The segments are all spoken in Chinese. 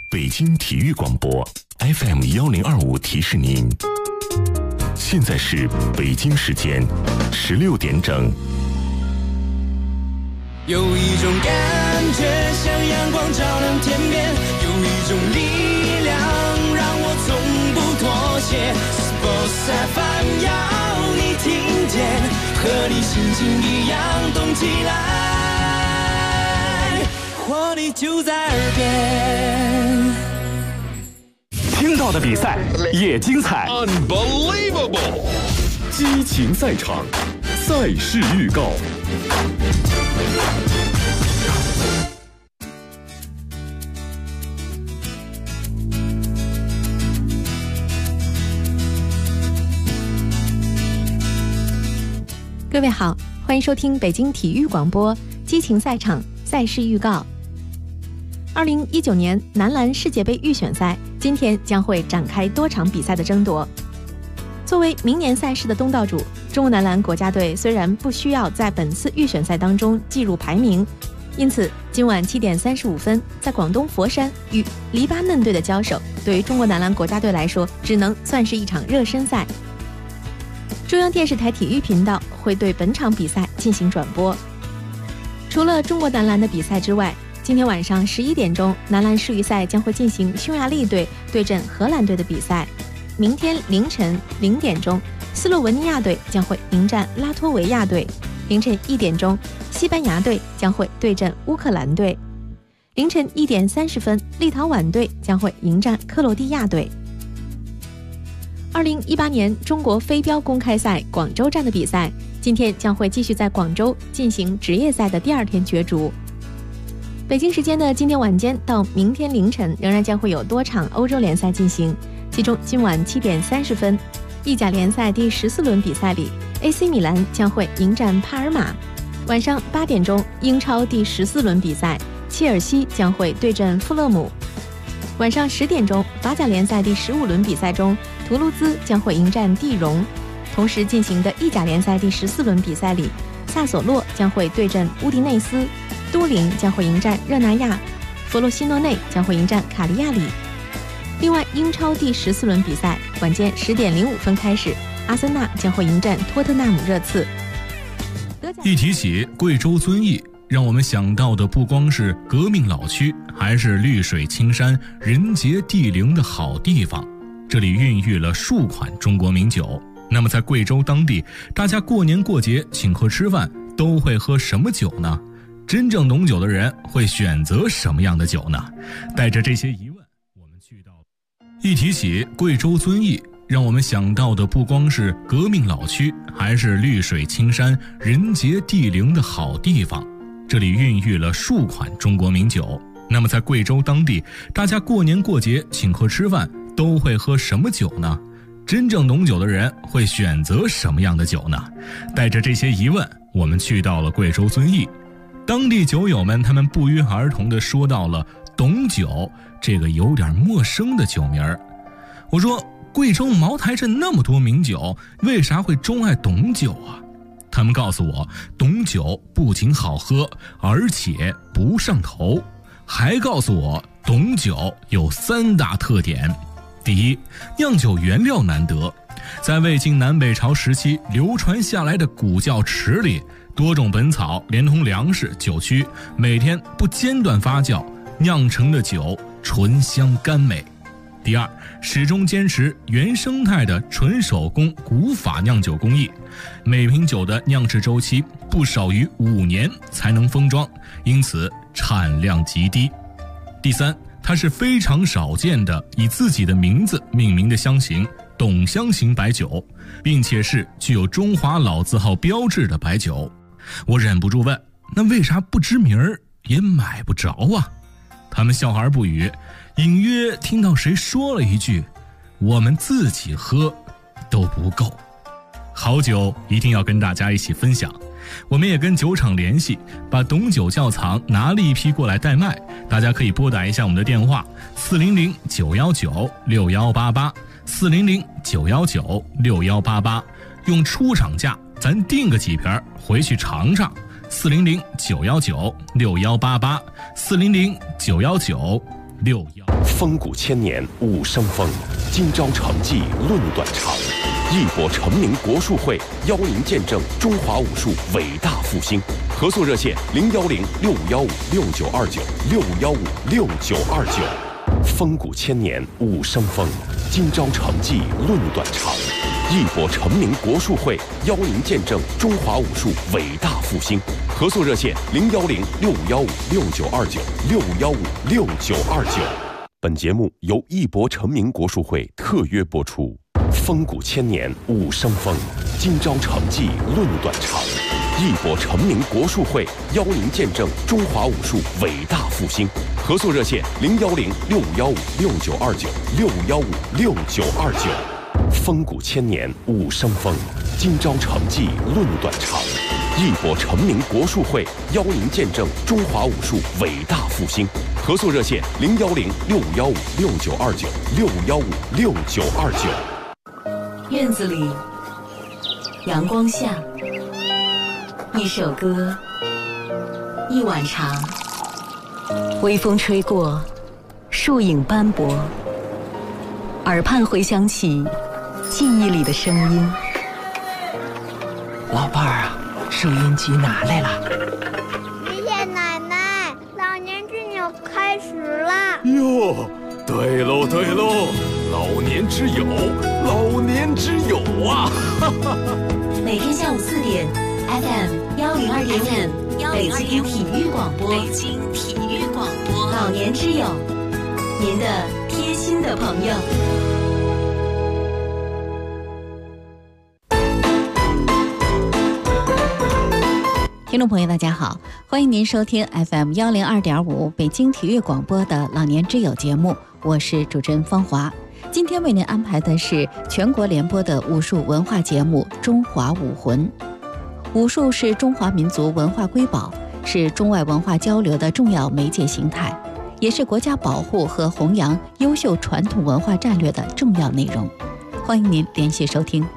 北京体育广播 FM1025提示您，现在是北京时间16点整。 有一种感觉像阳光照亮天边，有一种力量让我从不妥协。Sports FM 要你听见，和你心情一样动起来，活力就在耳边。 听到的比赛也精彩 Unbelievable 激情赛场，赛事预告。 各位好，欢迎收听北京体育广播激情赛场赛事预告。2019年男篮世界杯预选赛今天将会展开多场比赛的争夺。作为明年赛事的东道主，中国男篮国家队虽然不需要在本次预选赛当中计入排名，因此今晚7点35分在广东佛山与黎巴嫩队的交手，对于中国男篮国家队来说只能算是一场热身赛。中央电视台体育频道会对本场比赛进行转播。除了中国男篮的比赛之外，今天晚上11点钟，男篮世预赛将会进行匈牙利队对阵荷兰队的比赛。明天凌晨0点钟，斯洛文尼亚队将会迎战拉脱维亚队。凌晨1点钟，西班牙队将会对阵乌克兰队。凌晨1点30分，立陶宛队将会迎战克罗地亚队。2018年中国飞镖公开赛广州站的比赛，今天将会继续在广州进行职业赛的第2天角逐。北京时间的今天晚间到明天凌晨，仍然将会有多场欧洲联赛进行，其中今晚7点30分，意甲联赛第14轮比赛里 AC 米兰将会迎战帕尔马。晚上8点钟，英超第14轮比赛，切尔西将会对阵富勒姆。晚上10点钟，法甲联赛第15轮比赛中，图卢兹将会迎战蒂荣。同时进行的意甲联赛第14轮比赛里，萨索洛将会对阵乌迪内斯，都灵将会迎战热那亚，佛罗西诺内将会迎战卡利亚里。另外，英超第14轮比赛晚间10点05分开始，阿森纳将会迎战托特纳姆热刺。 一提起贵州遵义，让我们想到的不光是革命老区，还是绿水青山、人杰地灵的好地方。这里孕育了数款中国名酒。那么在贵州当地，大家过年过节请客吃饭都会喝什么酒呢？真正懂酒的人会选择什么样的酒呢？带着这些疑问，我们去到一提起贵州遵义，让我们想到的不光是革命老区，还是绿水青山、人杰地灵的好地方。这里孕育了数款中国名酒。那么在贵州当地，大家过年过节请客吃饭都会喝什么酒呢？真正懂酒的人会选择什么样的酒呢？带着这些疑问，我们去到了贵州遵义。当地酒友们他们不约而同地说到了董酒这个有点陌生的酒名儿。我说，贵州茅台镇那么多名酒，为啥会钟爱董酒啊？他们告诉我，董酒不仅好喝，而且不上头。还告诉我，董酒有3大特点。第一，酿酒原料难得，在魏晋南北朝时期流传下来的古窖池里，多种本草连同粮食、酒曲，每天不间断发酵，酿成的酒醇香甘美。第二，始终坚持原生态的纯手工古法酿酒工艺，每瓶酒的酿制周期不少于5年才能封装，因此产量极低。第三，它是非常少见的以自己的名字命名的香型董香型白酒，并且是具有中华老字号标志的白酒。我忍不住问，那为啥不知名儿也买不着啊？他们笑而不语，隐约听到谁说了一句，我们自己喝都不够。好酒一定要跟大家一起分享，我们也跟酒厂联系，把董酒窖藏拿了一批过来代卖，大家可以拨打一下我们的电话400-919-6188 400-919-6188，用出厂价咱订个几瓶回去尝尝。400-919-6188 400-919-6188 61。 风骨千年武生风，今朝成绩论短长。义博成名国术会邀您见证中华武术伟大复兴。合作热线：61056929，615629。风骨千年武生风，今朝成绩论短长。义博成名国术会邀您见证中华武术伟大复兴。合作热线：61056929，615629。本节目由义博成名国术会特约播出。风骨千年武生风，今朝成绩论短长。义博成名国术会邀您见证中华武术伟大复兴。合作热线：61056929，615629。风骨千年武生风，今朝成绩论短长。义博成名国术会邀您见证中华武术伟大复兴。合作热线：61056929，615629。 院子里，阳光下，一首歌，一碗茶，微风吹过，树影斑驳，耳畔回响起记忆里的声音。 老伴儿啊，收音机拿来了。 爷爷奶奶，老年之友开始了。 哟，对喽对喽，老年之友，老年之友啊！ 每天下午4点 ，FM 102.5，北京体育广播，北京体育广播，老年之友，您的贴心的朋友。 听众朋友大家好，欢迎您收听 FM 102.5北京体育广播的老年之友节目，我是主持人方华。今天为您安排的是全国联播的武术文化节目《中华武魂》。武术是中华民族文化瑰宝，是中外文化交流的重要媒介形态，也是国家保护和弘扬优秀传统文化战略的重要内容。欢迎您连续收听。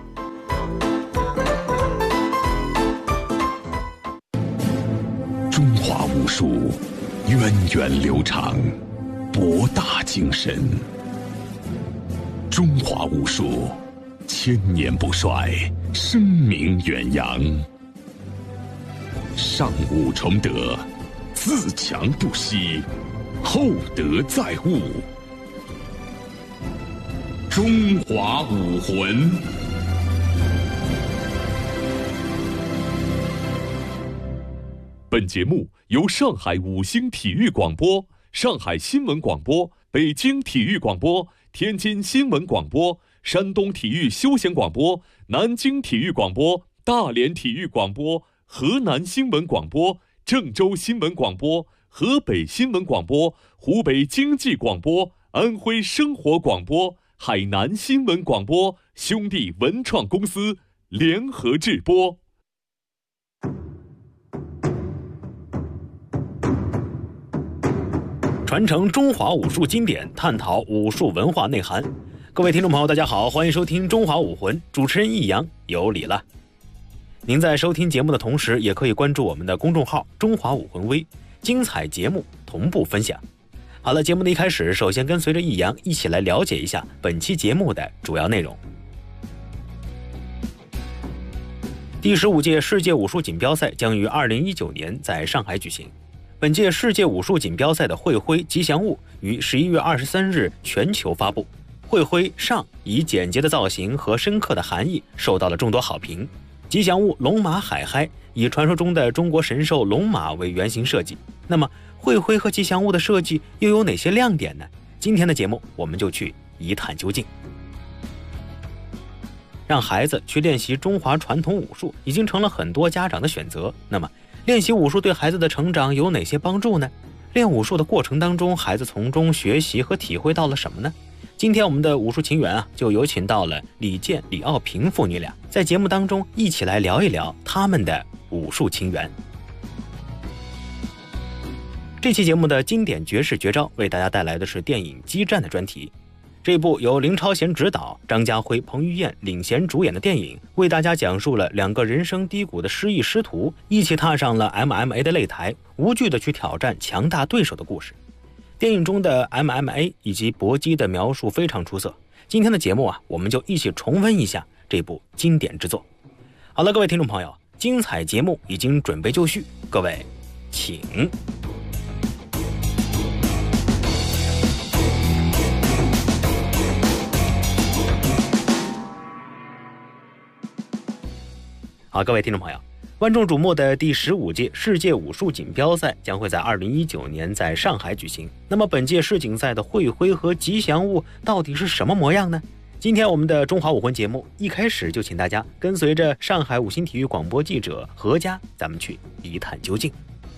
中华武术源远流长，博大精深。中华武术千年不衰，声名远扬。上武崇德，自强不息，厚德载物。中华武魂。 本节目由上海五星体育广播、上海新闻广播、北京体育广播、天津新闻广播、山东体育休闲广播、南京体育广播、大连体育广播、河南新闻广播、郑州新闻广播、河北新闻广播、湖北经济广播、安徽生活广播、海南新闻广播兄弟文创公司联合制播。 传承中华武术经典，探讨武术文化内涵。各位听众朋友大家好，欢迎收听中华武魂，主持人易阳，有礼了。您在收听节目的同时，也可以关注我们的公众号中华武魂微，精彩节目同步分享。好了，节目的一开始，首先跟随着易阳一起来了解一下本期节目的主要内容。第15届世界武术锦标赛将于2019年在上海举行。本届世界武术锦标赛的会徽吉祥物于11月23日全球发布。会徽上以简洁的造型和深刻的含义受到了众多好评。吉祥物龙马海嗨以传说中的中国神兽龙马为原型设计。那么会徽和吉祥物的设计又有哪些亮点呢？今天的节目我们就去一探究竟。让孩子去练习中华传统武术已经成了很多家长的选择。那么练习武术对孩子的成长有哪些帮助呢？练武术的过程当中，孩子从中学习和体会到了什么呢？今天我们的武术情缘就有请到了李健、李奥平父女俩，在节目当中一起来聊一聊他们的武术情缘。这期节目的经典绝世绝招为大家带来的是电影《激战》的专题。这部由林超贤执导、张家辉、彭于晏领衔主演的电影，为大家讲述了两个人生低谷的失意师徒一起踏上了 MMA 的擂台，无惧地去挑战强大对手的故事。 电影中的 MMA 以及搏击的描述非常出色。今天的节目我们就一起重温一下这部经典之作。好了，各位听众朋友，精彩节目已经准备就绪，各位请。好，各位听众朋友，万众瞩目的第15届世界武术锦标赛将会在2019年在上海举行。那么本届世锦赛的会徽和吉祥物到底是什么模样呢？今天我们的中华武魂节目一开始就请大家跟随着上海五星体育广播记者何佳，咱们去一探究竟。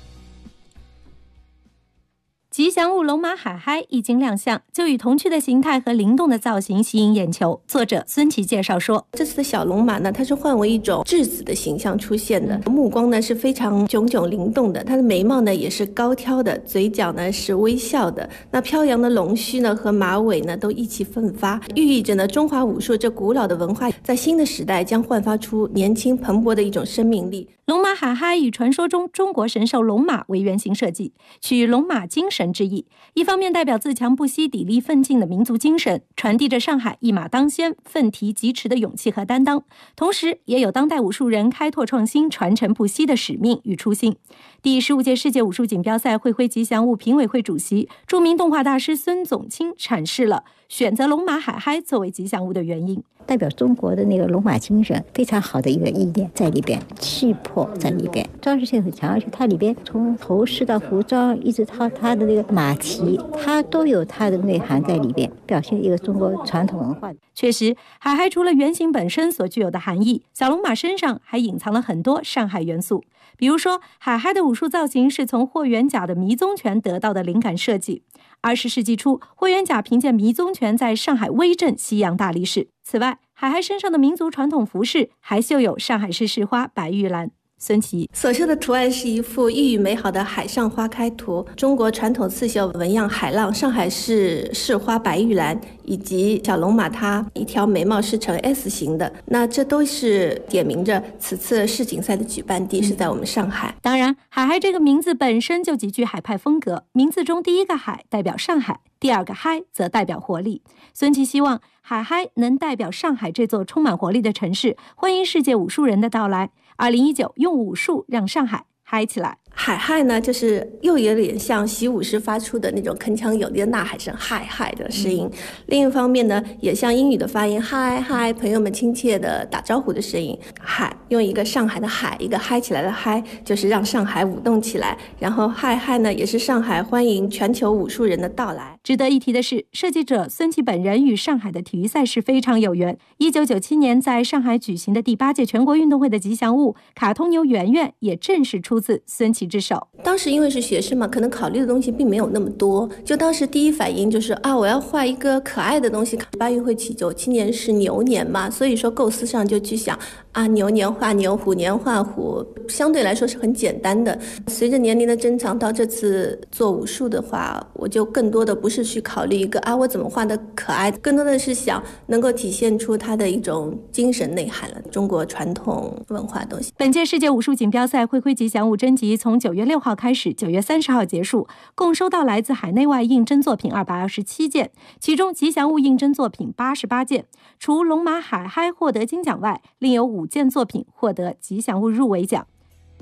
吉祥物龙马海嗨一经亮相，就以童趣的形态和灵动的造型吸引眼球。作者孙琦介绍说， 这次的小龙马呢，它是换为一种稚子的形象出现的，目光呢是非常炯炯灵动的，它的眉毛呢也是高挑的，嘴角呢是微笑的，那飘扬的龙须呢和马尾呢都意气奋发，寓意着呢中华武术这古老的文化在新的时代将焕发出年轻蓬勃的一种生命力。 龙马海嗨以传说中中国神兽龙马为原型设计，取龙马精神之意，一方面代表自强不息、砥砺奋进的民族精神，传递着上海一马当先、奋蹄疾驰的勇气和担当，同时也有当代武术人开拓创新、传承不息的使命与初心。第15届世界武术锦标赛会徽吉祥物评委会主席、著名动画大师孙总清阐释了选择龙马海嗨作为吉祥物的原因。 代表中国的那个龙马精神非常好的一个意念在里边，气魄在里边，装饰性很强，而且它里边从头饰到服装一直到它的那个马蹄，它都有它的内涵在里边，表现一个中国传统文化。 确实，海嗨除了原型本身所具有的含义，小龙马身上还隐藏了很多上海元素。比如说，海嗨的武术造型是从霍元甲的迷踪拳得到的灵感设计。20世纪初，霍元甲凭借迷踪拳在上海威震西洋大力士。此外，海嗨身上的民族传统服饰还绣有上海市市花白玉兰。孙琦所绣的图案是一幅寓意美好的海上花开图，中国传统刺绣纹样海浪、上海市市花白玉兰，以及小龙马它一条眉毛是呈 S 型的，那这都是点明着此次世锦赛的举办地是在我们上海。 当然，海嗨这个名字本身就极具海派风格，名字中第一个海代表上海，第二个嗨则代表活力。孙琦希望海嗨能代表上海这座充满活力的城市，欢迎世界武术人的到来。2019用武术让上海嗨起来。 海嗨呢，就是又有点像习武时发出的那种铿锵有力的呐喊声，嗨嗨的声音。另一方面呢，也像英语的发音，嗨嗨，朋友们亲切的打招呼的声音。嗨，用一个上海的海，一个嗨起来的嗨，就是让上海舞动起来。然后嗨嗨呢，也是上海欢迎全球武术人的到来。 值得一提的是，设计者孙琦本人与上海的体育赛事非常有缘。1997年在上海举行的第8届全国运动会的吉祥物卡通牛圆圆，也正是出自孙琦之手。 当时因为是学生嘛，可能考虑的东西并没有那么多，就当时第一反应就是我要画一个可爱的东西。8运会起97年是牛年嘛，所以说构思上就去想牛年画牛，虎年画虎，相对来说是很简单的。随着年龄的增长，到这次做武术的话，我就更多的不是去考虑一个我怎么画的可爱，更多的是想能够体现出它的一种精神内涵了，中国传统文化的东西。 本届世界武术锦标赛会徽吉祥物征集从9月6号开始，9月30号结束，共收到来自海内外应征作品227件，其中吉祥物应征作品88件。除龙马海嗨获得金奖外，另有5件作品获得吉祥物入围奖。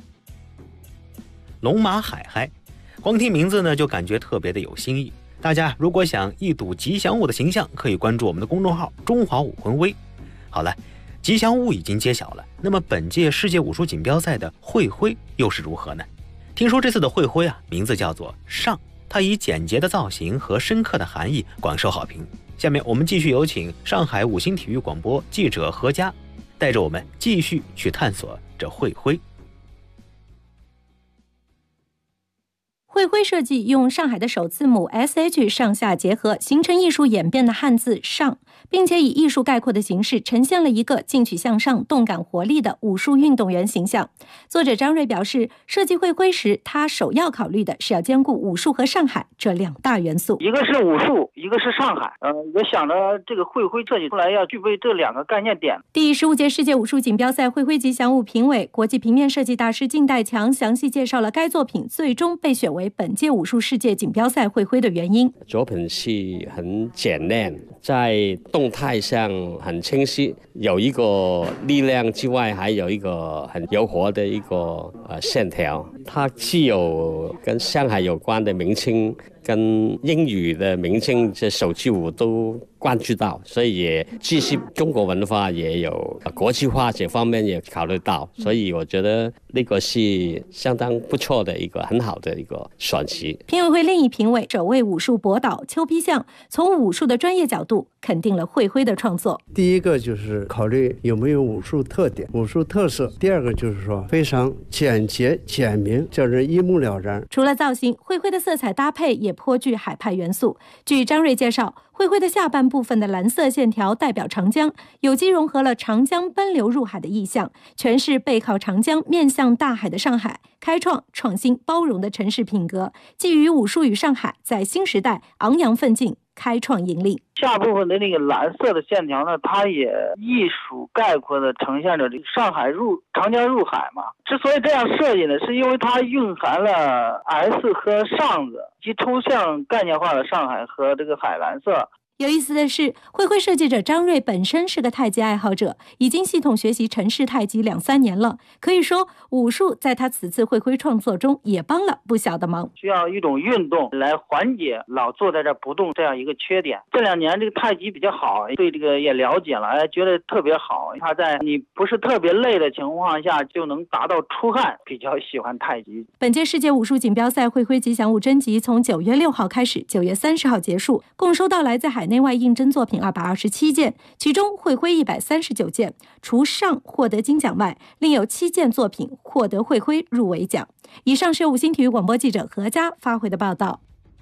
龙马海嗨，光听名字呢就感觉特别的有新意。大家如果想一睹吉祥物的形象，可以关注我们的公众号中华武魂微。好了，吉祥物已经揭晓了，那么本届世界武术锦标赛的会徽又是如何呢？听说这次的会徽名字叫做上，它以简洁的造型和深刻的含义广受好评。下面我们继续有请上海五星体育广播记者何佳，带着我们继续去探索这会徽。 会徽设计用上海的首字母 SH 上下结合，形成艺术演变的汉字上， 并且以艺术概括的形式呈现了一个进取向上、动感活力的武术运动员形象。作者张瑞表示，设计会徽时，他首要考虑的是要兼顾武术和上海这2大元素。 一个是武术，一个是上海。我想着这个会徽设计出来要具备这2个概念点。 第15届世界武术锦标赛会徽吉祥物评委、国际平面设计大师靳代强详细介绍了该作品最终被选为本届武术世界锦标赛会徽的原因。 作品是很简练，在动态上很清晰，有一个力量之外，还有一个很柔和的一个线条。它既有跟上海有关的明星，跟英语的明星这手机舞都关注到，所以也既是中国文化，也有国际化这方面也考虑到，所以我觉得那个是相当不错的一个很好的一个选题。 评委会另一评委首位武术博导邱丕相从武术的专业角度肯定了会徽的创作。 第一个就是考虑有没有武术特点、武术特色；第二个就是说非常简洁简明，叫人一目了然。 除了造型，会徽的色彩搭配也颇具海派元素。据张瑞介绍，会徽的下半部分的蓝色线条代表长江，有机融合了长江奔流入海的意象，诠释背靠长江面向大海的上海，开创创新包容的城市品格，寄予武术与上海在新时代昂扬奋进，开创盈利。 下部分的那个蓝色的线条呢，它也艺术概括的呈现着这个上海长江入海嘛。之所以这样设计呢，是因为它蕴含了 S 和上字及抽象概念化的上海和这个海蓝色。 有意思的是，会徽设计者张瑞本身是个太极爱好者，已经系统学习陈氏太极2-3年了。可以说，武术在他此次会徽创作中也帮了不小的忙。 需要一种运动来缓解老坐在这不动这样一个缺点。这2年这个太极比较好，对这个也了解了，觉得特别好。他在你不是特别累的情况下就能达到出汗，比较喜欢太极。 本届世界武术锦标赛会徽吉祥物征集从9月6号开始，9月30号结束，共收到来自海内外应征作品227件，其中会徽139件，除上获得金奖外，另有7件作品获得会徽入围奖。以上是5星体育广播记者何佳发回的报道。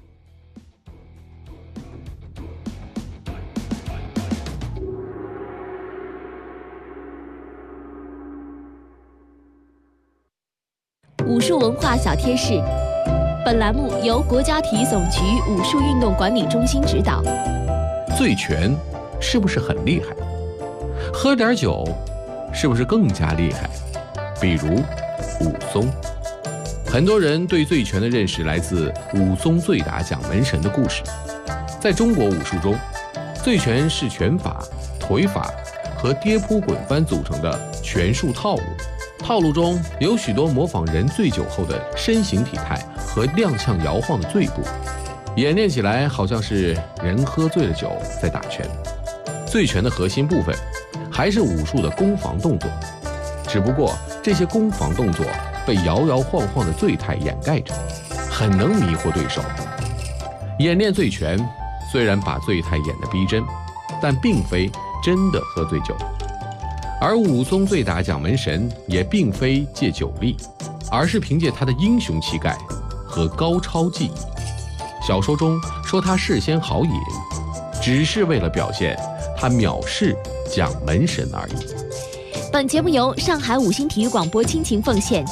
武术文化小贴士，本栏目由国家体育总局武术运动管理中心指导。 醉拳是不是很厉害？喝点酒是不是更加厉害？比如武松。很多人对醉拳的认识来自武松醉打蒋门神的故事。在中国武术中，醉拳是拳法、腿法和跌扑滚翻组成的拳术套路。套路中有许多模仿人醉酒后的身形体态和踉跄摇晃的醉步，演练起来好像是人喝醉了酒在打拳。醉拳的核心部分还是武术的攻防动作，只不过这些攻防动作被摇摇晃晃的醉态掩盖着，很能迷惑对手。演练醉拳虽然把醉态演得逼真，但并非真的喝醉酒。而武松醉打蒋门神也并非借酒力，而是凭借他的英雄气概和高超技艺。小说中说他事先豪饮，只是为了表现他藐视蒋门神而已。 本节目由上海5星体育广播倾情奉献。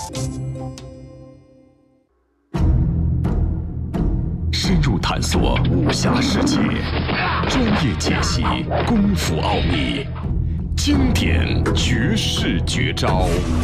深入探索武侠世界，专业解析功夫奥秘，经典绝世绝招。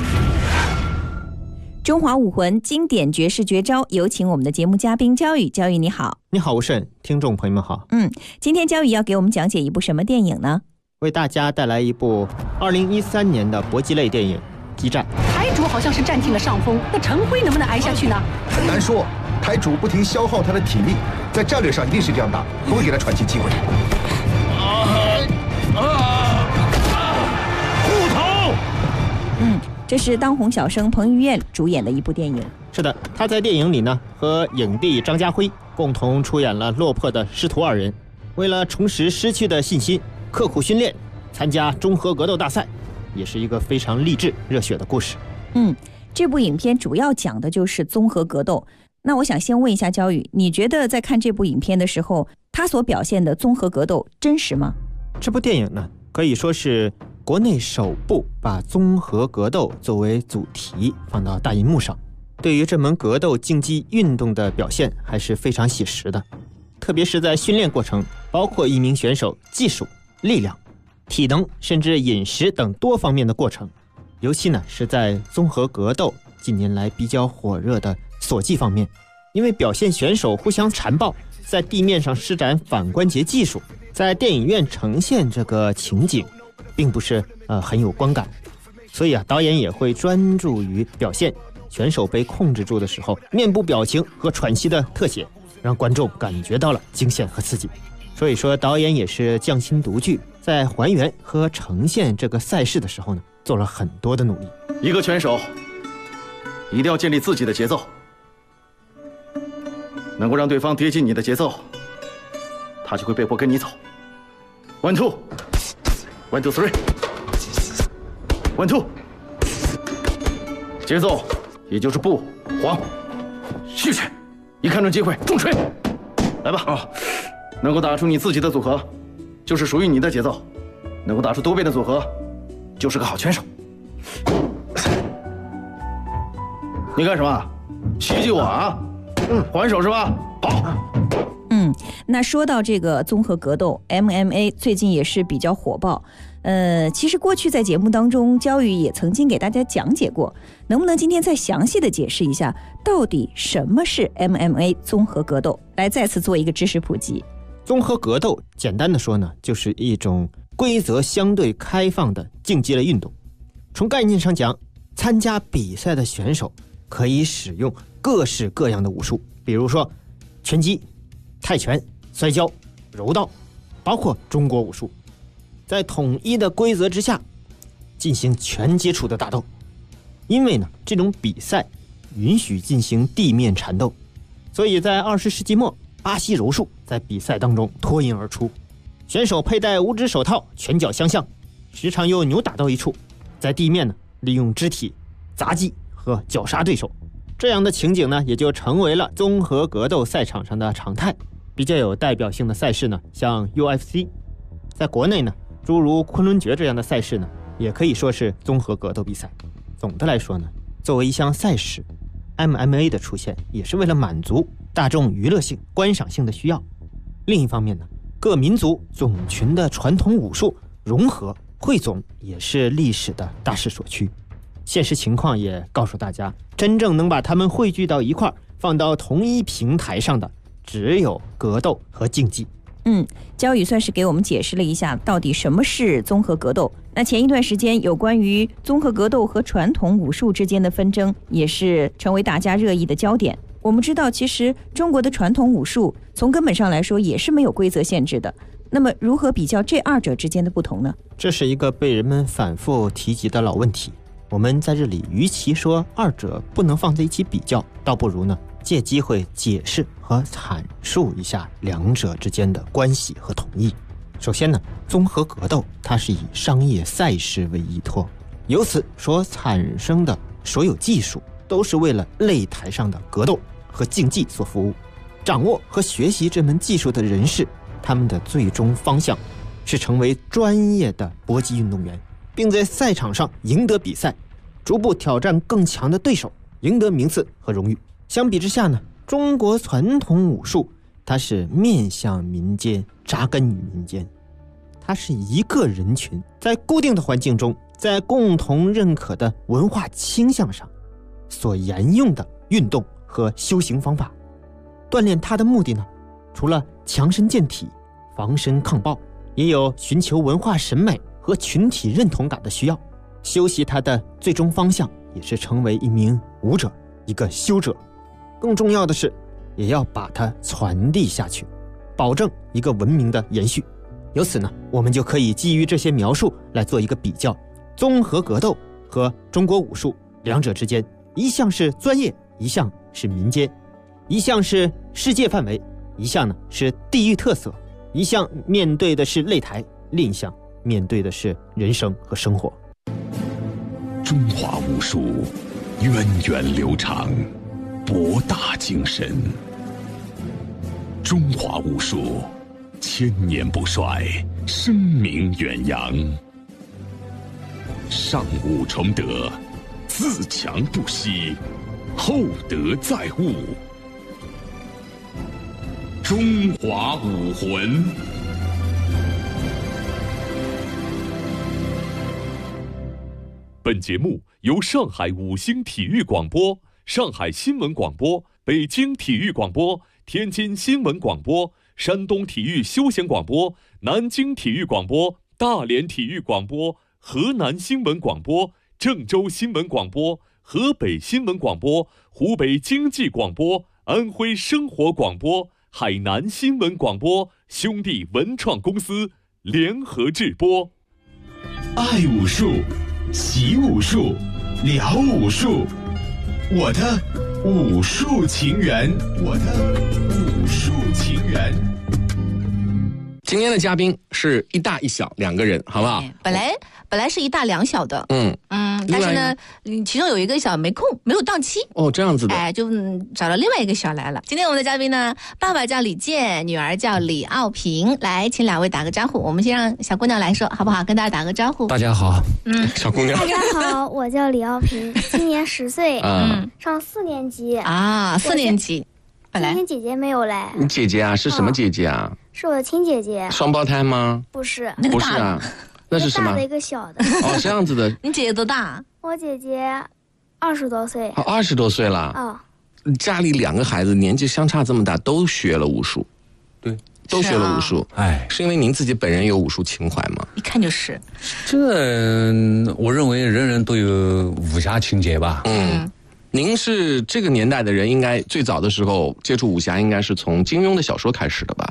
中华武魂经典绝世绝招，有请我们的节目嘉宾焦宇。焦宇你好。 你好吴胜，听众朋友们好。 今天焦宇要给我们讲解一部什么电影呢？ 为大家带来一部2013年的搏击类电影《激战》。 台主好像是占尽了上风，那陈辉能不能挨下去呢？ 很难说，台主不停消耗他的体力，在战略上一定是这样打，不会给他喘息机会。 护头。 这是当红小生彭于晏主演的一部电影。 是的，他在电影里呢和影帝张家辉共同出演了落魄的师徒2人，为了重拾失去的信心，刻苦训练，参加综合格斗大赛，也是一个非常励志热血的故事。 这部影片主要讲的就是综合格斗。那我想先问一下焦宇，你觉得在看这部影片的时候，他所表现的综合格斗真实吗？ 这部电影呢，可以说是国内首部把综合格斗作为主题放到大银幕上，对于这门格斗竞技运动的表现还是非常写实的。特别是在训练过程，包括一名选手技术、力量、体能甚至饮食等多方面的过程，尤其呢是在综合格斗近年来比较火热的锁技方面，因为表现选手互相缠抱，在地面上施展反关节技术，在电影院呈现这个情景并不是很有观感，所以导演也会专注于表现选手被控制住的时候面部表情和喘息的特写，让观众感觉到了惊险和刺激。所以说导演也是匠心独具，在还原和呈现这个赛事的时候呢，做了很多的努力。 一个拳手一定要建立自己的节奏，能够让对方跌进你的节奏，他就会被迫跟你走。1 2 1 2 3 1 2， 节奏也就是步晃续拳，一看准机会重锤，来吧！能够打出你自己的组合，就是属于你的节奏；能够打出多变的组合，就是个好拳手。你干什么？袭击我啊？还手是吧？好。 那说到这个综合格斗 MMA 最近也是比较火爆。其实过去在节目当中，焦宇也曾经给大家讲解过，能不能今天再详细的解释一下，到底什么是 MMA 综合格斗，来再次做一个知识普及。 综合格斗简单的说呢，就是一种规则相对开放的竞技类运动。从概念上讲，参加比赛的选手可以使用各式各样的武术，比如说拳击、泰拳、摔跤、柔道，包括中国武术，在统一的规则之下进行全接触的打斗。因为呢，这种比赛允许进行地面缠斗，所以在20世纪末，巴西柔术在比赛当中脱颖而出。选手佩戴五指手套，拳脚相向，时常又扭打到一处，在地面呢利用肢体砸击和绞杀对手。这样的情景呢，也就成为了综合格斗赛场上的常态。比较有代表性的赛事呢，像 UFC， 在国内呢，诸如昆仑决这样的赛事呢，也可以说是综合格斗比赛。总的来说呢，作为一项赛事， MMA 的出现也是为了满足大众娱乐性、观赏性的需要。另一方面呢，各民族种群的传统武术融合汇总也是历史的大势所趋。现实情况也告诉大家，真正能把它们汇聚到一块，放到同一平台上的，只有格斗和竞技。 焦宇算是给我们解释了一下到底什么是综合格斗。那前一段时间有关于综合格斗和传统武术之间的纷争，也是成为大家热议的焦点。我们知道，其实中国的传统武术从根本上来说也是没有规则限制的。那么如何比较这二者之间的不同呢？ 这是一个被人们反复提及的老问题。我们在这里与其说二者不能放在一起比较，倒不如呢借机会解释和阐述一下两者之间的关系和统一。首先呢，综合格斗它是以商业赛事为依托，由此所产生的所有技术都是为了擂台上的格斗和竞技所服务。掌握和学习这门技术的人士，他们的最终方向是成为专业的搏击运动员，并在赛场上赢得比赛，逐步挑战更强的对手，赢得名次和荣誉。相比之下呢，中国传统武术它是面向民间，扎根于民间，它是一个人群在固定的环境中，在共同认可的文化倾向上所沿用的运动和修行方法。锻炼它的目的呢，除了强身健体、防身抗暴，也有寻求文化审美和群体认同感的需要。修习它的最终方向也是成为一名武者，一个修者。更重要的是，也要把它传递下去，保证一个文明的延续。由此呢，我们就可以基于这些描述来做一个比较。综合格斗和中国武术两者之间，一项是专业，一项是民间；一项是世界范围，一项呢是地域特色；一项面对的是擂台，另一项面对的是人生和生活。 中华武术源远流长，博大精深。中华武术千年不衰，声名远扬。上武崇德，自强不息，厚德载物。中华武魂。 本节目由上海五星体育广播、上海新闻广播、北京体育广播、天津新闻广播、山东体育休闲广播、南京体育广播、大连体育广播、河南新闻广播、郑州新闻广播、河北新闻广播、湖北经济广播、安徽生活广播、海南新闻广播兄弟文创公司联合制播。 爱武术，习武术，聊武术，我的武术情缘，我的武术情缘。 今天的嘉宾是一大一小两个人，好不好？ 本来是一大两小的，但是呢，其中有一个小没空，没有档期。 哦，这样子的， 就找了另外一个小来了。今天我们的嘉宾呢，爸爸叫李健，女儿叫李奥平。来，请两位打个招呼。我们先让小姑娘来说，好不好？跟大家打个招呼。 大家好，小姑娘。 大家好，我叫李奥平，今年10岁，上4年级啊，4年级。 今天姐姐没有来。 你姐姐啊？是什么姐姐啊？ 是我的亲姐姐。 双胞胎吗？ 不是， 不是啊。那是什么？ 一个大的，一个小的。 哦，这样子的。 你姐姐多大？ 我姐姐20多岁。 20多岁了。 哦。 家里2个孩子年纪相差这么大，都学了武术。 对， 都学了武术。是因为您自己本人有武术情怀吗？ 一看就是。 这我认为人人都有武侠情节吧。 您是这个年代的人，应该最早的时候接触武侠，应该是从金庸的小说开始的吧？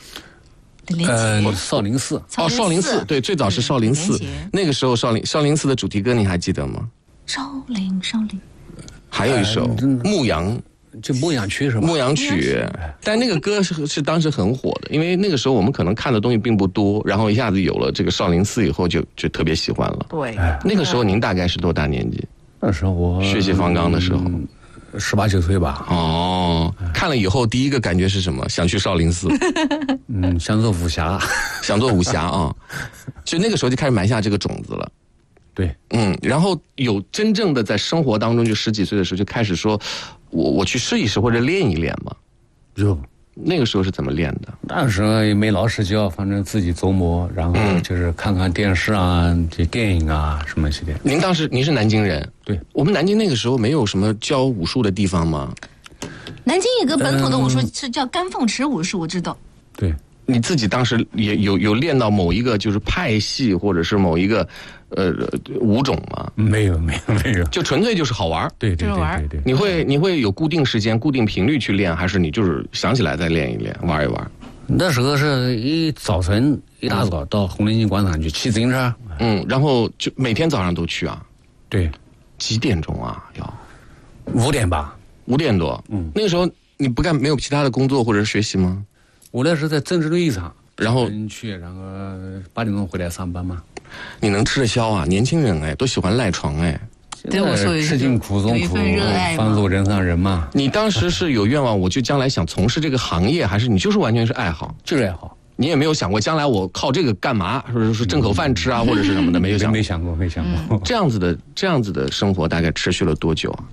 少林寺。 少林寺，对，最早是少林寺。那个时候少林寺的主题歌你还记得吗？ 少林。 还有一首牧羊， 就牧羊曲是吧？ 牧羊曲，但那个歌是当时很火的，因为那个时候我们可能看的东西并不多，然后一下子有了这个少林寺以后就特别喜欢了。 对， 那个时候您大概是多大年纪？ 那时候我血气方刚的时候。 18、19岁吧。 哦，看了以后第一个感觉是什么？想去少林寺。 想做武侠， 想做武侠啊！就那个时候就开始埋下这个种子了。 对， 然后有真正的在生活当中，就10几岁的时候就开始说，我去试一试或者练一练嘛。那个时候是怎么练的？ 那时候也没老师教，反正自己琢磨，然后就是看看电视啊、这电影啊什么些的。 您是南京人？ 对， 我们南京那个时候没有什么教武术的地方吗？ 南京有个本土的武术是叫干凤池武术，我知道。 对， 你自己当时也有练到某一个就是派系或者是某一个舞种吗？ 没有， 就纯粹就是好玩。 对。 你会有固定时间、固定频率去练，还是你就是想起来再练一练、玩一玩？ 那时候是一早晨一大早到红领巾广场去骑自行车， 然后就每天早上都去啊？ 对。 几点钟啊？要 5点吧。 5点多。那个时候你没有其他的工作或者是学习吗？ 我那时候在政治路一场， 然后去，然后8点钟回来上班嘛。 你能吃得消啊？年轻人都喜欢赖床对我说吃尽苦中苦，方做人上人嘛。 你当时是有愿望，我就将来想从事这个行业，还是你就是完全是爱好？ 就是爱好。 你也没有想过将来我靠这个干嘛，或者是挣口饭吃啊，或者是什么的，没有想过。 没想过。 这样子的生活大概持续了多久啊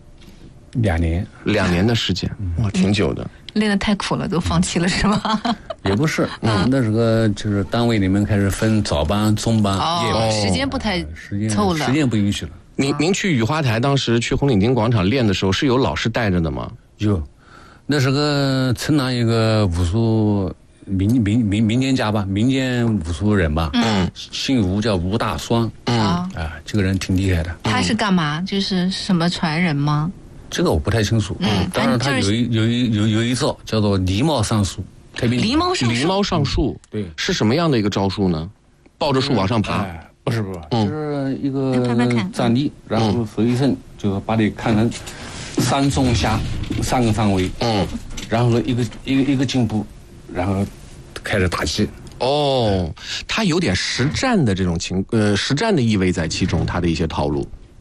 ？2年。 2年的时间，哇，挺久的。 练得太苦了，都放弃了是吗？ 也不是，那时候就是单位里面开始分早班、中班、夜班， 时间不太凑了， 时间不允许了。 您去雨花台，当时去红领巾广场练的时候，是有老师带着的吗？ 有，那是个城南一个武术民间家吧，民间武术人吧，姓吴，叫吴大双，这个人挺厉害的。 他是干嘛？就是什么传人吗？ 这个我不太清楚。当然他有一招叫做狸猫上树，特别狸猫上树， 对， 是什么样的一个招数呢？抱着树往上爬？ 不是，就是一个站立，然后手一伸，就把你看成3中下3个方位，然后一个进步，然后开始打击。 它有点实战的这种实战的意味在其中，它的一些套路。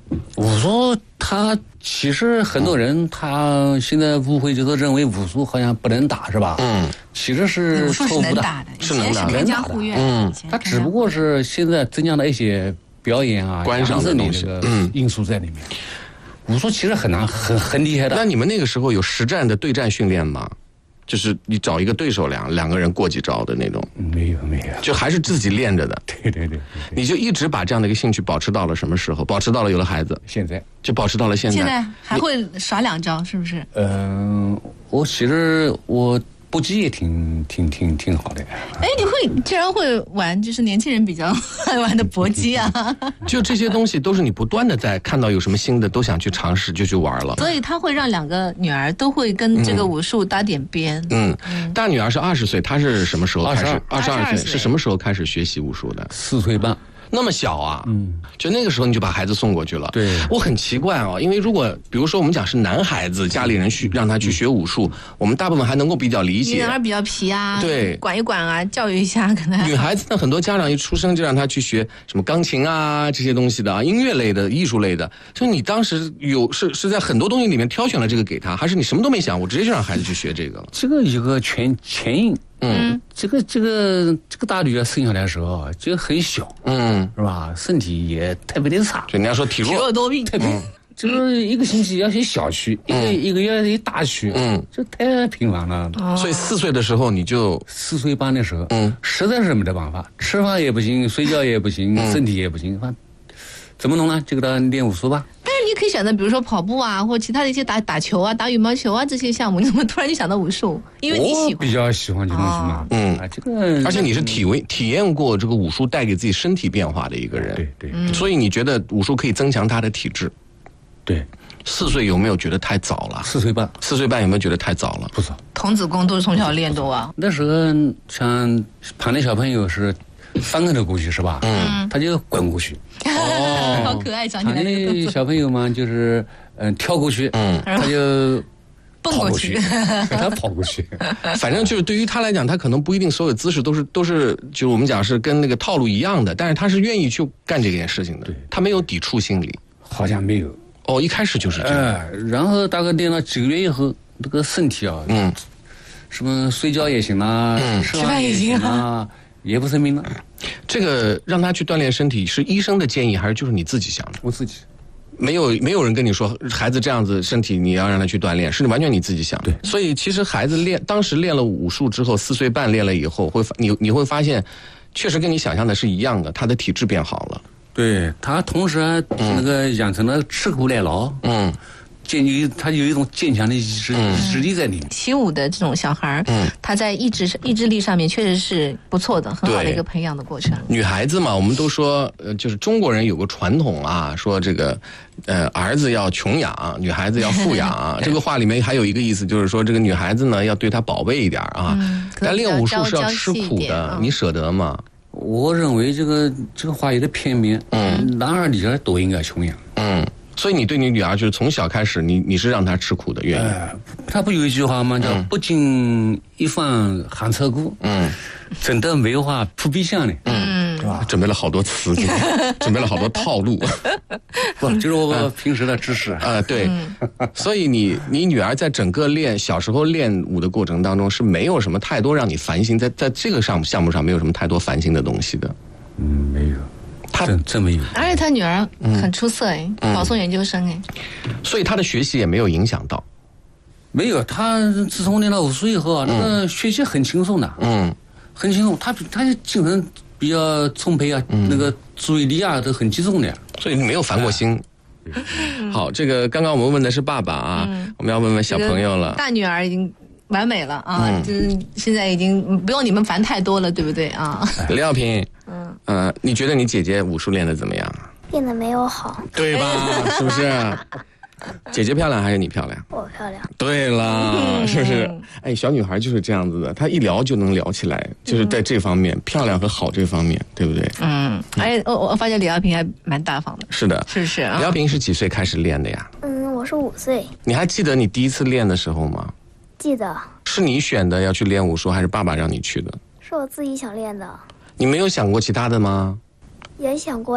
武术他其实很多人他现在误会就是认为武术好像不能打是吧？其实是错误的， 是能打的， 能打的。他只不过是现在增加了一些表演啊、 观赏的东西因素在里面。武术其实很难，很厉害的。 那你们那个时候有实战的对战训练吗？就是你找一个对手两个人过几招的那种？ 没有， 就还是自己练着的。 对。 你就一直把这样的一个兴趣保持到了什么时候？保持到了有了孩子， 现在就保持到了现在。 现在还会耍2招，是不是？ 我其实我搏击也挺好的。 哎，你竟然会玩，就是年轻人比较爱玩的搏击啊！ 就这些东西都是你不断的在看到有什么新的，都想去尝试就去玩了。 所以他会让2个女儿都会跟这个武术搭点边。 大女儿是20岁，她是什么时候开始？22岁是什么时候开始学习武术的 ？4岁半。 那么小啊，就那个时候你就把孩子送过去了。 对， 我很奇怪哦，因为如果比如说我们讲是男孩子，家里人让他去学武术，我们大部分还能够比较理解。 女儿比较皮啊， 对， 管一管啊，教育一下可能。 女孩子呢，很多家长一出生就让她去学什么钢琴啊这些东西的啊，音乐类的、艺术类的。就你当时是在很多东西里面挑选了这个给他，还是你什么都没想，我直接就让孩子去学这个了？ 这个有个前因。这个大女儿生下来的时候就很小，是吧？身体也特别的差， 就人家说体弱多病， 特别，就是1个星期要去小区，一个月去大区，这太频繁了。 所以4岁的时候你就 4岁半的时候，实在是没得办法，吃饭也不行，睡觉也不行，身体也不行，怎么弄呢？就给他练武术吧。 但是你可以选择，比如说跑步啊，或其他的一些打球啊、打羽毛球啊这些项目。你怎么突然就想到武术？因为你喜欢。 我比较喜欢这东西嘛。这个。 而且你是体验过这个武术带给自己身体变化的一个人。 对。 所以你觉得武术可以增强他的体质？ 对。 4岁有没有觉得太早了 ？4岁半。 4岁半有没有觉得太早了？ 不早。 童子功都是从小练多啊。 那时候像旁边小朋友是翻着过去是吧？他就滚过去。 好可爱，想起来那小朋友嘛，就是跳过去，他就蹦过去， 他跑过去。 反正就是对于他来讲，他可能不一定所有姿势都是就我们讲是跟那个套路一样的，但是他是愿意去干这件事情的，他没有抵触心理。 好像没有。 一开始就是这样。 然后大概练了几个月以后，那个身体啊，什么睡觉也行啦，吃饭也行啊。也不生病了。 这个让他去锻炼身体是医生的建议，还是就是你自己想的？ 我自己。 没有人跟你说孩子这样子身体你要让他去锻炼，是完全你自己想的。 对。 所以其实孩子当时练了武术之后，4岁半练了以后，你会发现，确实跟你想象的是一样的，他的体质变好了。 对，他同时那个养成了吃苦耐劳。他有一种坚强的意志力在里面。 习武的这种小孩，他在意志力上面确实是不错的，很好的一个培养的过程。 女孩子嘛，我们都说，就是中国人有个传统啊，说这个，儿子要穷养，女孩子要富养。这个话里面还有一个意思，就是说这个女孩子呢要对她宝贝一点啊。但练武术是要吃苦的，你舍得吗？ 我认为这个话有点片面。男儿女儿都应该穷养。 所以你对你女儿就是从小开始，你是让她吃苦的，愿意。 他不有一句话吗？叫不经一番寒彻骨，怎得梅花扑鼻香呢？是吧？ 准备了好多词，准备了好多套路。 不，就是我平时的知识。 对。所以你女儿在整个小时候练武的过程当中，是没有什么太多让你烦心，在这个项目上没有什么太多烦心的东西的。 没有。他真没有， 而且他女儿很出色保送研究生所以他的学习也没有影响到。 没有，他自从练了武术以后啊，那个学习很轻松的，很轻松。他精神比较充沛啊，那个注意力啊都很集中的， 所以你没有烦过心。好，这个刚刚我们问的是爸爸啊，我们要问问小朋友了。 大女儿已经完美了啊，就是现在已经不用你们烦太多了，对不对啊？ 李耀平，你觉得你姐姐武术练得怎么样？ 练得没有好， 对吧？是不是？姐姐漂亮还是你漂亮？ 我漂亮。 对了，是不是？哎，小女孩就是这样子的，她一聊就能聊起来，就是在这方面漂亮和好这方面，对不对？ 而且我发现李耀平还蛮大方的。 是的， 是啊。 李耀平是几岁开始练的呀？ 我是5岁。 你还记得你第一次练的时候吗？ 记得。 是你选的要去练武术，还是爸爸让你去的？ 是我自己想练的。 你没有想过其他的吗？ 也想过呀。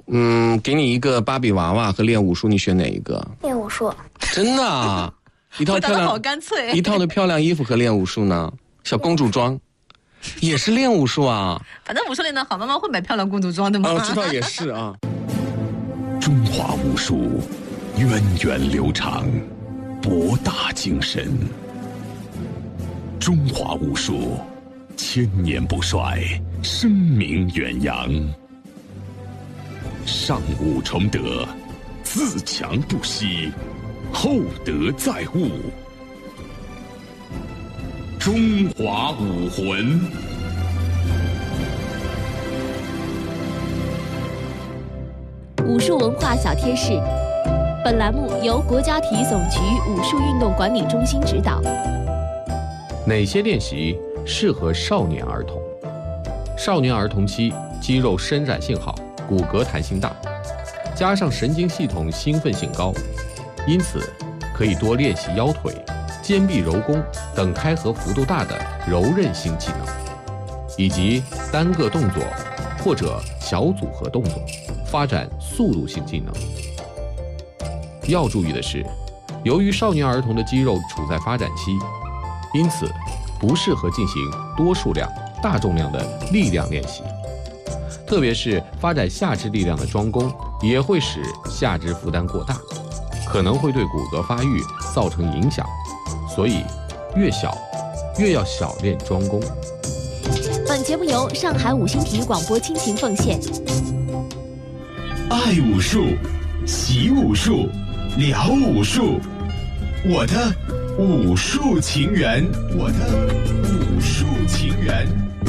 给你一个芭比娃娃和练武术，你选哪一个？ 练武术。 真的啊？一套漂亮， 好干脆。 一套的漂亮衣服和练武术呢？小公主装，也是练武术啊？ 反正武术练得好，妈妈会买漂亮公主装的吗？ 这倒也是啊。 中华武术源远流长，博大精深。中华武术千年不衰，声名远扬。上武崇德，自强不息，厚德载物。中华武魂。 武术文化小贴士，本栏目由国家体育总局武术运动管理中心指导。 哪些练习适合少年儿童？少年儿童期肌肉伸展性好，骨骼弹性大，加上神经系统兴奋性高，因此可以多练习腰腿、肩臂柔弓等开合幅度大的柔韧性技能，以及单个动作或者小组合动作，发展速度性技能。要注意的是，由于少年儿童的肌肉处在发展期，因此不适合进行多数量、大重量的力量练习，特别是发展下肢力量的桩弓，也会使下肢负担过大，可能会对骨骼发育造成影响。所以，越小越要小练桩弓。 本节目由上海五星体育广播倾情奉献。 爱武术，习武术，聊武术，我的武术情缘，我的武术情缘。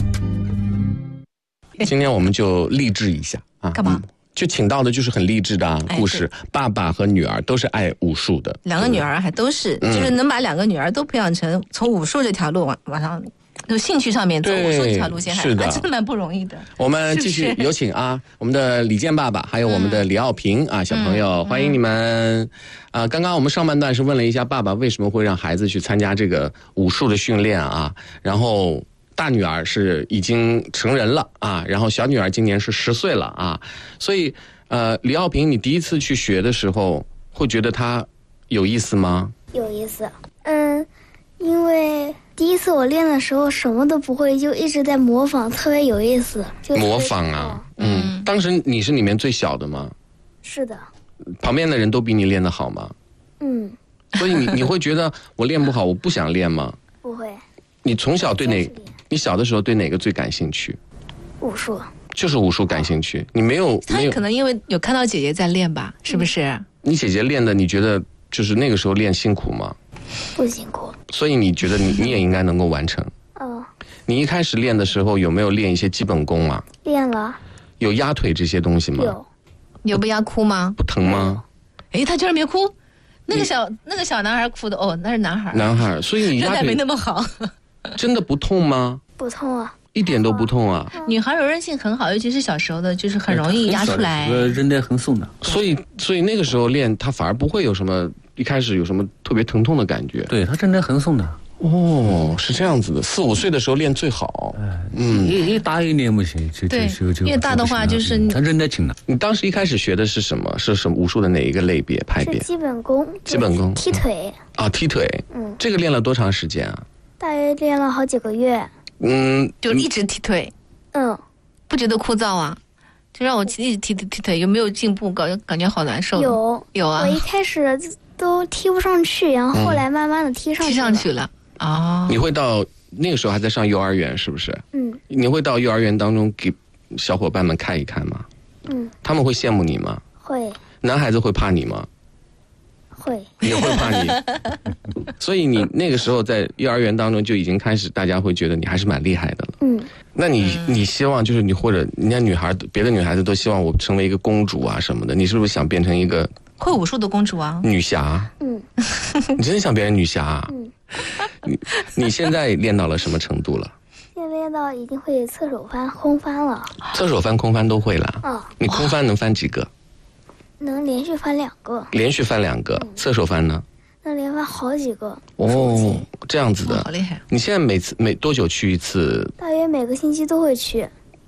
今天我们就励志一下啊！ 干嘛？ 就请到的就是很励志的故事，爸爸和女儿都是爱武术的， 两个女儿还都是，就是能把两个女儿都培养成从武术这条路往上，就兴趣上面走武术这条路线，还真的蛮不容易的。 我们继续有请啊，我们的李健爸爸，还有我们的李奥平啊，小朋友，欢迎你们。刚刚我们上半段是问了一下爸爸为什么会让孩子去参加这个武术的训练啊，然后大女儿是已经成人了啊，然后小女儿今年是10岁了啊，所以李奥平，你第一次去学的时候，会觉得它有意思吗？ 有意思，因为第一次我练的时候什么都不会，就一直在模仿，特别有意思。就模仿啊，当时你是里面最小的吗？ 是的。 旁边的人都比你练得好吗？所以你会觉得我练不好，我不想练吗？ 不会。 你从小对你小的时候对哪个最感兴趣？ 武术。 就是武术感兴趣，你没有？ 他可能因为有看到姐姐在练吧，是不是？ 你姐姐练的，你觉得就是那个时候练辛苦吗？ 不辛苦。 所以你觉得你也应该能够完成？你一开始练的时候有没有练一些基本功啊？ 练了。 有压腿这些东西吗？ 有。 有被压哭吗？ 不疼吗？ 他居然没哭。那个小男孩哭的那是男孩。 男孩，所以你压腿没那么好。 真的不痛吗？ 不痛啊。 一点都不痛啊！ 女孩柔韧性很好，尤其是小时候的，就是很容易压出来。 韧带很松的， 所以那个时候练，她反而不会有什么一开始有什么特别疼痛的感觉。 对，她韧带很松的。 是这样子的，4、5岁的时候练最好。 一大一练不行，就越大的话就是她韧带轻的。 你当时一开始学的是什么？是什么武术的哪一个类别派别？ 是基本功。 基本功。 踢腿。 踢腿。这个练了多长时间啊？ 大约练了好几个月。 就一直踢腿。不觉得枯燥啊？就让我一直踢腿，有没有进步？感觉好难受。有啊。 我一开始都踢不上去，然后后来慢慢的踢上去了。 你会到那个时候还在上幼儿园是不是？你会到幼儿园当中给小伙伴们看一看吗？他们会羡慕你吗？ 会。 男孩子会怕你吗？ 会。 也会怕你。所以你那个时候在幼儿园当中就已经开始，大家会觉得你还是蛮厉害的了。那你希望就是你或者人家别的女孩子都希望我成为一个公主啊什么的，你是不是想变成一个会武术的公主啊？ 女侠？你真想变成女侠啊？你现在练到了什么程度了？ 现在练到已经会侧手翻、空翻了。 侧手翻、空翻都会了。你空翻能翻几个？ 能连续翻2个。 连续翻2个。侧手翻呢？ 能连翻好几个。 这样子的。 好厉害！ 你现在每多久去一次？ 大约每个星期都会去，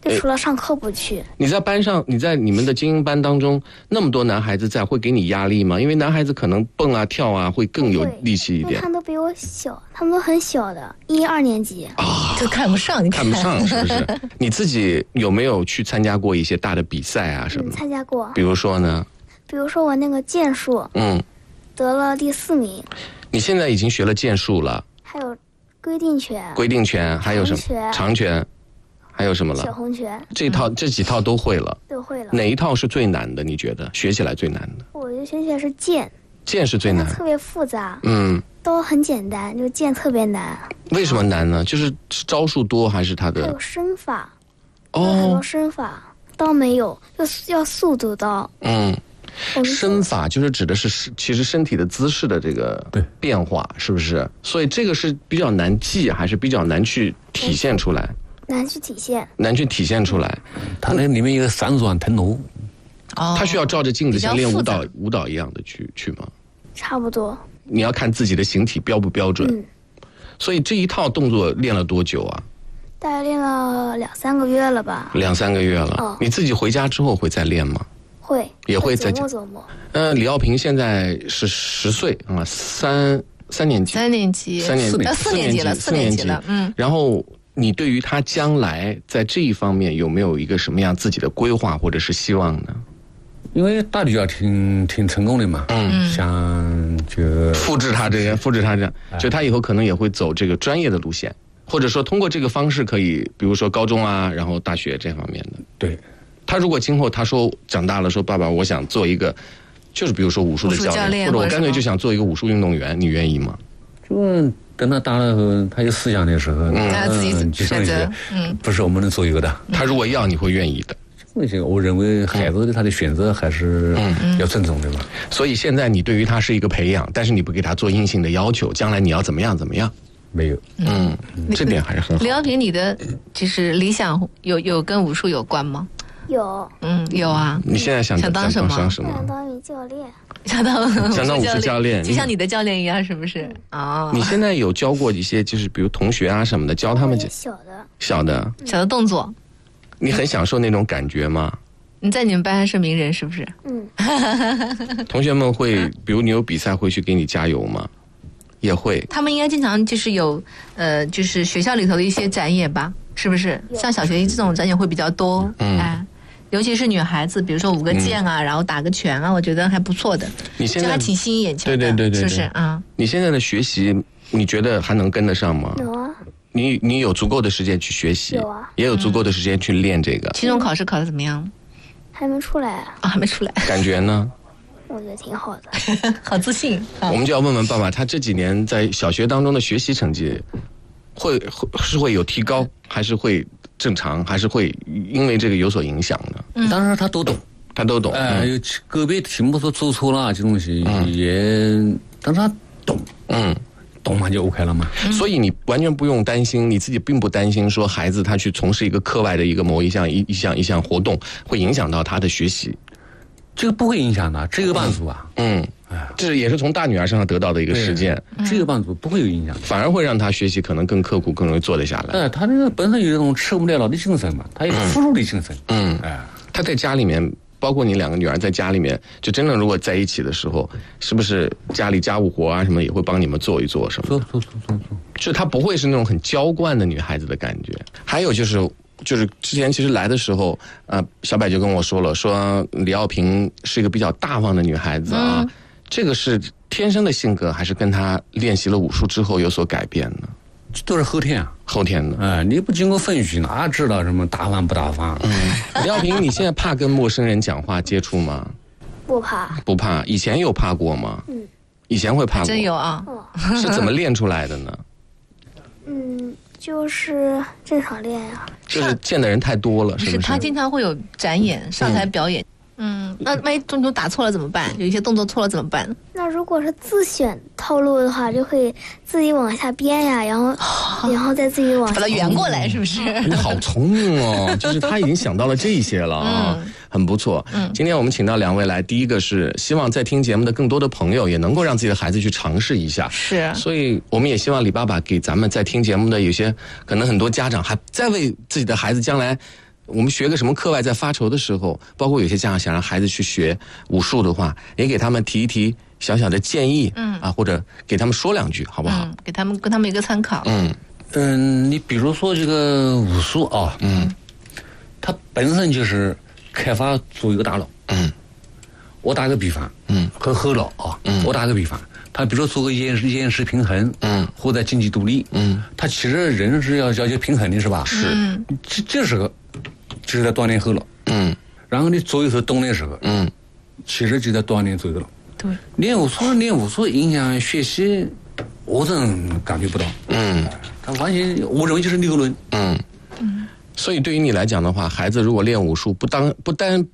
就除了上课不去。 你在班上，你在你们的精英班当中，那么多男孩子在，会给你压力吗？因为男孩子可能蹦啊跳啊会更有力气一点。 他们都比我小，他们都很小的，1、2年级啊， 都看不上，你看不上是不是？你自己有没有去参加过一些大的比赛啊什么？ 参加过。 比如说呢？ 比如说我那个剑术，得了第4名。 你现在已经学了剑术了？ 还有规定拳。 规定拳还有什么？长拳。还有什么了？ 小红拳。 这几套都会了。 都会了。 哪一套是最难的？你觉得学起来最难的？ 我觉得学起来是剑。剑是最难。 特别复杂。 都很简单，就剑特别难。 为什么难呢？就是招数多还是它的？ 还有身法。很多身法刀没有，要速度刀。 身法就是指的是其实身体的姿势的这个变化，是不是？所以这个是比较难记，还是比较难去体现出来？ 难去体现出来。 它那里面有3转腾挪。 他需要照着镜子像练舞蹈一样的去吗？ 差不多。 你要看自己的形体标不标准。所以这一套动作练了多久啊？ 大概练了2、3个月了吧。 2、3个月了。你自己回家之后会再练吗？ 会。 也会再琢磨。 李奥平现在是10岁啊，3年级。 4年级了。 然后你对于他将来在这一方面有没有一个什么样自己的规划或者是希望呢？ 因为大女儿挺成功的嘛，想就复制他这样，就他以后可能也会走这个专业的路线，或者说通过这个方式可以，比如说高中啊，然后大学这方面的。 对， 他如果今后他说长大了说爸爸我想做一个，就是比如说武术的教练，或者我干脆就想做一个武术运动员，你愿意吗？ 就等他大了后，他有思想的时候， 他自己选择， 不是我们能左右的。 他如果要，你会愿意的。 我认为孩子的他的选择还是要尊重的嘛。 所以现在你对于他是一个培养，但是你不给他做硬性的要求，将来你要怎么样？ 没有。 这点还是很好。 李奥平，你的就是理想有跟武术有关吗？ 有。 有啊。 你现在想当什么？ 想当女教练。 想当武术教练， 就像你的教练一样，是不是？ 你现在有教过一些，就是比如同学啊什么的，教他们小的动作。 你很享受那种感觉吗？ 你在你们班还是名人，是不是？ 同学们会，比如你有比赛会去给你加油吗？也会。 他们应该经常就是有就是学校里头的一些展演吧，是不是？像小学这种展演会比较多。尤其是女孩子，比如说舞个剑啊，然后打个拳啊，我觉得还不错的。 你现在还挺吸引眼球的， 对， 是不是？ 你现在的学习，你觉得还能跟得上吗？ 有啊。 你有足够的时间去学习， 有啊， 也有足够的时间去练这个。 期中考试考得怎么样？ 还没出来啊。 还没出来。 感觉呢？ 我觉得挺好的， 好自信。 我们就要问问爸爸，他这几年在小学当中的学习成绩会有提高，还是会正常，还是会因为这个有所影响呢？ 当然他都懂。有个别题目说做错了这东西但是他懂。懂嘛就 OK 了嘛。 所以你完全不用担心，你自己并不担心说孩子他去从事一个课外的一个某一项活动会影响到他的学习。 这个不会影响的，这个帮助啊。 这也是从大女儿身上得到的一个实践。 这个帮助不会有影响， 反而会让他学习可能更刻苦，更容易做得下来。 他那个本身有一种吃不了老的精神嘛，他有付出的精神。 他在家里面。包括你2个女儿在家里面，就真的如果在一起的时候，是不是家里家务活啊什么也会帮你们做一做什么？ 做。 就她不会是那种很娇惯的女孩子的感觉。还有就是之前其实来的时候，小柏就跟我说了，说李奥平是一个比较大方的女孩子啊，这个是天生的性格，还是跟她练习了武术之后有所改变呢？ 这都是后天的。 你不经过分析，哪知道什么大方不大方？ 李奥平，你现在怕跟陌生人讲话接触吗？ 不怕。 以前有怕过吗？以前会怕过。 真有啊。 是怎么练出来的呢？ 就是正常练呀。 就是见的人太多了，是不是？ 他经常会有展演，上台表演。那万一动作打错了怎么办？有一些动作错了怎么办？ 那如果是自选套路的话，就会自己往下编呀，然后再自己往下把它圆过来，是不是？ 你好聪明哦，就是他已经想到了这些了啊，很不错。今天我们请到2位来，第一个是希望在听节目的更多的朋友也能够让自己的孩子去尝试一下， 是。 所以我们也希望李爸爸给咱们在听节目的有些可能很多家长还在为自己的孩子将来我们学个什么课外在发愁的时候，包括有些家长想让孩子去学武术的话，也给他们提一提小小的建议，或者给他们说两句，好不好？ 给他们一个参考。 你比如说这个武术啊，它本身就是开发出一个大脑。我打个比方，很厚了啊，我打个比方，他比如说做个厌食平衡，或者经济独立，他其实人是要求平衡的，是吧？ 是， 这是个，就是在锻炼后了，然后你做一手动的时候，其实就在锻炼左右了。 对， 练武术影响学习，我真感觉不到。他完全我认为就是理论。 所以对于你来讲的话，孩子如果练武术，不单